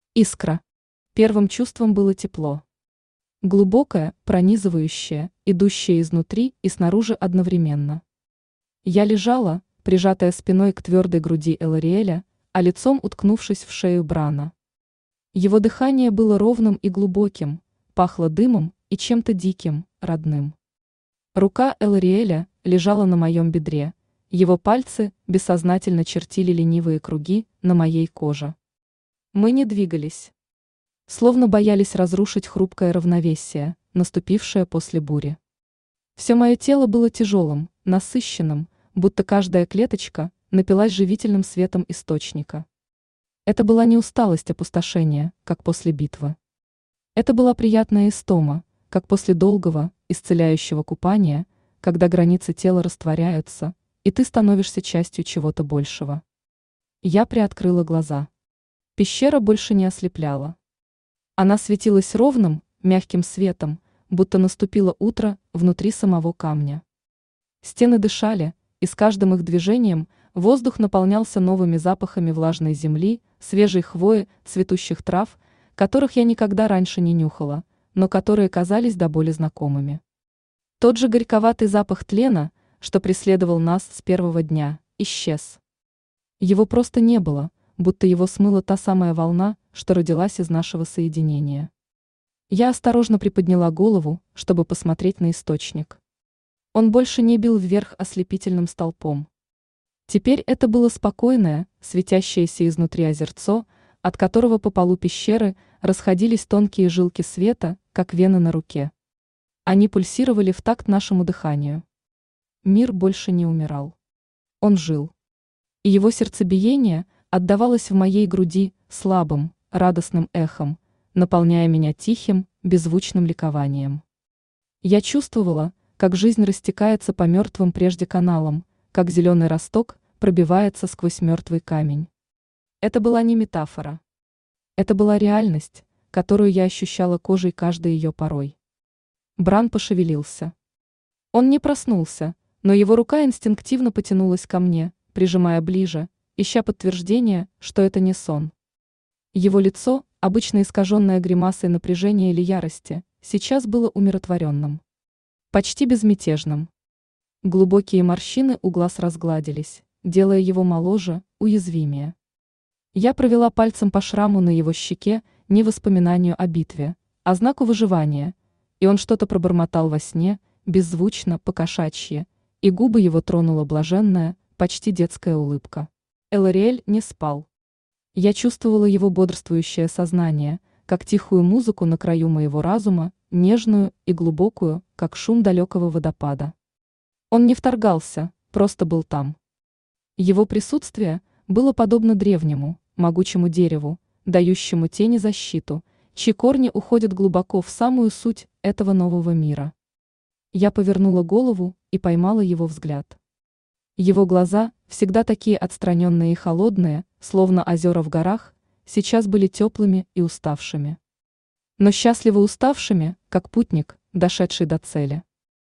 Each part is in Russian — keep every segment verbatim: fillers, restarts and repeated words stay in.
Искра. Первым чувством было тепло. Глубокое, пронизывающее, идущее изнутри и снаружи одновременно. Я лежала, прижатая спиной к твердой груди Элариэля, а лицом уткнувшись в шею Брана. Его дыхание было ровным и глубоким, пахло дымом и чем-то диким, родным. Рука Элариэля лежала на моем бедре, его пальцы бессознательно чертили ленивые круги на моей коже. Мы не двигались. Словно боялись разрушить хрупкое равновесие, наступившее после бури. Все мое тело было тяжелым, насыщенным, будто каждая клеточка напилась живительным светом источника. Это была не усталость опустошения, как после битвы. Это была приятная истома, как после долгого, исцеляющего купания, когда границы тела растворяются, и ты становишься частью чего-то большего. Я приоткрыла глаза. Пещера больше не ослепляла. Она светилась ровным, мягким светом, будто наступило утро внутри самого камня. Стены дышали, и с каждым их движением воздух наполнялся новыми запахами влажной земли, свежей хвои, цветущих трав, которых я никогда раньше не нюхала, но которые казались до боли знакомыми. Тот же горьковатый запах тлена, что преследовал нас с первого дня, исчез. Его просто не было, будто его смыла та самая волна, что родилась из нашего соединения. Я осторожно приподняла голову, чтобы посмотреть на источник. Он больше не бил вверх ослепительным столпом. Теперь это было спокойное, светящееся изнутри озерцо, от которого по полу пещеры расходились тонкие жилки света, как вены на руке. Они пульсировали в такт нашему дыханию. Мир больше не умирал. Он жил. И его сердцебиение отдавалось в моей груди слабым, радостным эхом, наполняя меня тихим, беззвучным ликованием. Я чувствовала, как жизнь растекается по мертвым прежде каналам, как зеленый росток пробивается сквозь мертвый камень. Это была не метафора. Это была реальность, которую я ощущала кожей каждой ее порой. Бран пошевелился. Он не проснулся, но его рука инстинктивно потянулась ко мне, прижимая ближе, ища подтверждения, что это не сон. Его лицо, обычно искаженное гримасой напряжения или ярости, сейчас было умиротворенным. Почти безмятежным. Глубокие морщины у глаз разгладились, делая его моложе, уязвимее. Я провела пальцем по шраму на его щеке, не воспоминанию о битве, а знаку выживания, и он что-то пробормотал во сне, беззвучно, по-кошачьи, и губы его тронула блаженная, почти детская улыбка. Элариэль не спал. Я чувствовала его бодрствующее сознание, как тихую музыку на краю моего разума, нежную и глубокую, как шум далекого водопада. Он не вторгался, просто был там. Его присутствие было подобно древнему, могучему дереву, дающему тени защиту, чьи корни уходят глубоко в самую суть этого нового мира. Я повернула голову и поймала его взгляд. Его глаза, всегда такие отстраненные и холодные, словно озера в горах, сейчас были теплыми и уставшими. Но счастливо уставшими, как путник, дошедший до цели.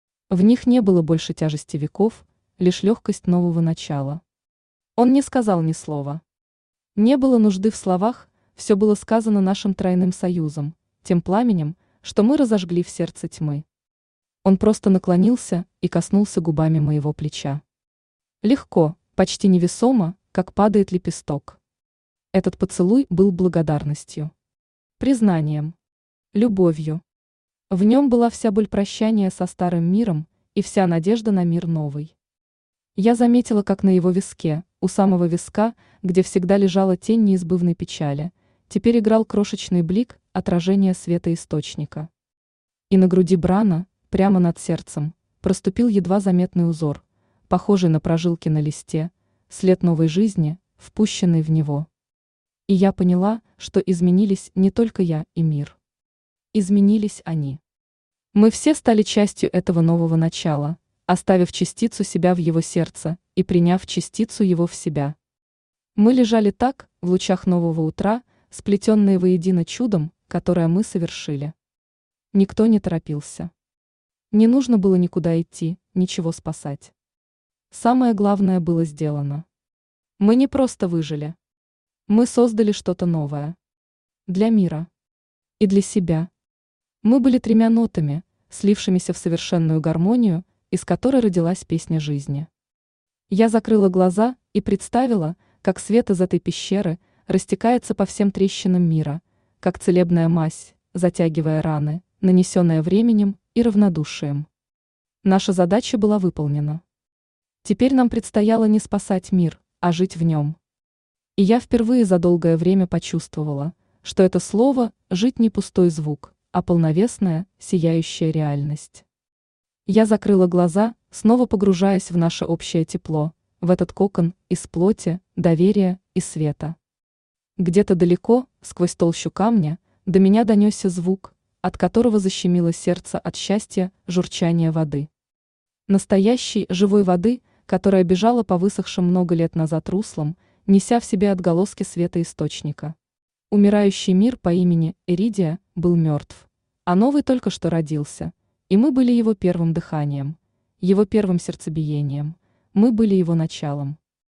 В них не было больше тяжести веков, лишь легкость нового начала. Он не сказал ни слова. Не было нужды в словах, все было сказано нашим тройным союзом, тем пламенем, что мы разожгли в сердце тьмы. Он просто наклонился и коснулся губами моего плеча. Легко, почти невесомо, как падает лепесток. Этот поцелуй был благодарностью, признанием, любовью. В нем была вся боль прощания со старым миром и вся надежда на мир новый. Я заметила, как на его виске, у самого виска, где всегда лежала тень неизбывной печали, теперь играл крошечный блик отражения света источника. И на груди Брана, прямо над сердцем, проступил едва заметный узор, похожий на прожилки на листе, след новой жизни, впущенный в него. И я поняла, что изменились не только я и мир. Изменились они. Мы все стали частью этого нового начала, оставив частицу себя в его сердце и приняв частицу его в себя. Мы лежали так, в лучах нового утра, сплетенные воедино чудом, которое мы совершили. Никто не торопился. Не нужно было никуда идти, ничего спасать. Самое главное было сделано. Мы не просто выжили. Мы создали что-то новое. для мира и для себя. Мы были тремя нотами, слившимися в совершенную гармонию, из которой родилась песня жизни. Я закрыла глаза и представила, как свет из этой пещеры растекается по всем трещинам мира, как целебная мазь, затягивая раны, нанесенные временем и равнодушием. Наша задача была выполнена. Теперь нам предстояло не спасать мир, а жить в нем. И я впервые за долгое время почувствовала, что это слово «жить» не пустой звук, а полновесная, сияющая реальность. Я закрыла глаза, снова погружаясь в наше общее тепло, в этот кокон из плоти, доверия и света. Где-то далеко, сквозь толщу камня, до меня донесся звук, от которого защемило сердце от счастья, журчания воды. Настоящей, живой воды, которая бежала по высохшим много лет назад руслам, неся в себе отголоски света источника. Умирающий мир по имени Эридия был мертв, а новый только что родился, и мы были его первым дыханием, его первым сердцебиением, мы были его началом.